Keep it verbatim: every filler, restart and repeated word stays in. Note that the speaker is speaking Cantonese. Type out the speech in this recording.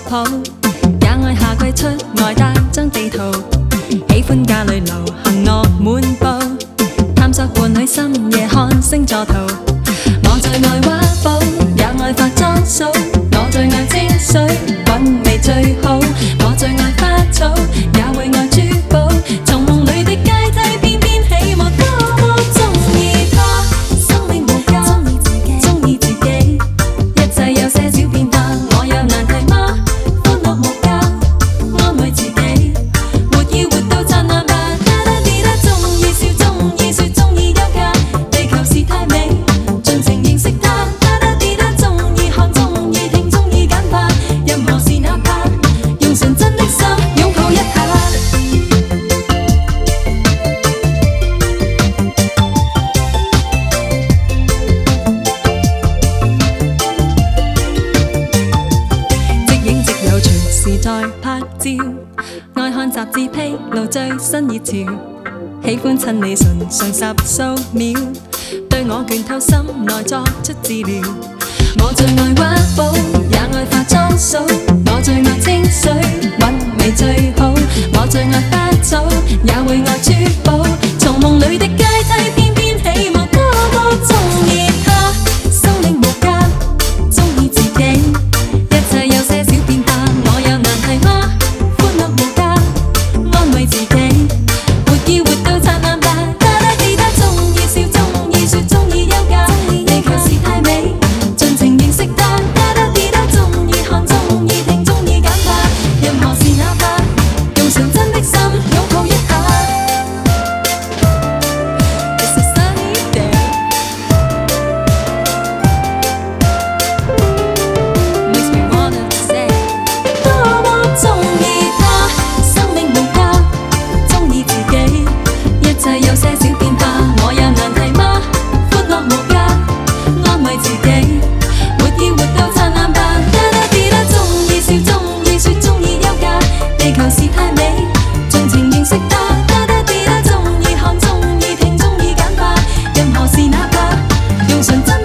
抱，也愛夏季出外帶張地圖，喜歡家裏流行樂滿布，探索伴侶深夜看星座圖。我最愛畫布，也愛化妝掃，我最愛清水韻味最好。我最愛花草，也會愛珠寶，從夢裏的階梯翩翩起舞，多麼鍾意他，生命無價，鍾意自己，一切有些小變化，我有難題嗎？歡樂無價，安慰自己，活要活到燦爛吧，啦啦啲啦，鍾意笑，鍾意說，鍾意休假，地球是太美，盡情認識它，啦啦啲啦，鍾意看，鍾意聽，鍾意簡化，任何事哪怕用純真的心擁抱一下。即影即有，隨時在拍照，愛看雜誌披露最新熱潮，喜歡親你唇上十數秒，對我倦透心內作出治療。我最愛畫布，也愛化妝掃，我最愛清水韻味最好。我最愛花草，也會愛珠寶，從夢裏的階梯翩翩起舞，多麼鍾意他，生命無價，鍾意自己，一切有些小變化，我有難題嗎？歡樂無價，安慰自己，活要活到燦爛吧，啦啦啲啦，鍾意笑，鍾意說，鍾意休假，地球是太美，盡情認識它，啦啦啲啦，鍾意看，鍾意聽，鍾意簡化，任何事哪怕用純真的心擁抱一下。It's a sunny day, makes me wanna say， 多麼鍾意他，生命無價，鍾意自己，一切有些小變化，我有難題嗎？歡樂無價，安慰自己，活要活到燦爛吧，啦啦啲啦，鍾意笑，鍾意說，鍾意休假，地球是太美，盡情認識它，啦啦啲啦，鍾意看，鍾意聽，鍾意簡化，任何事哪怕用純真。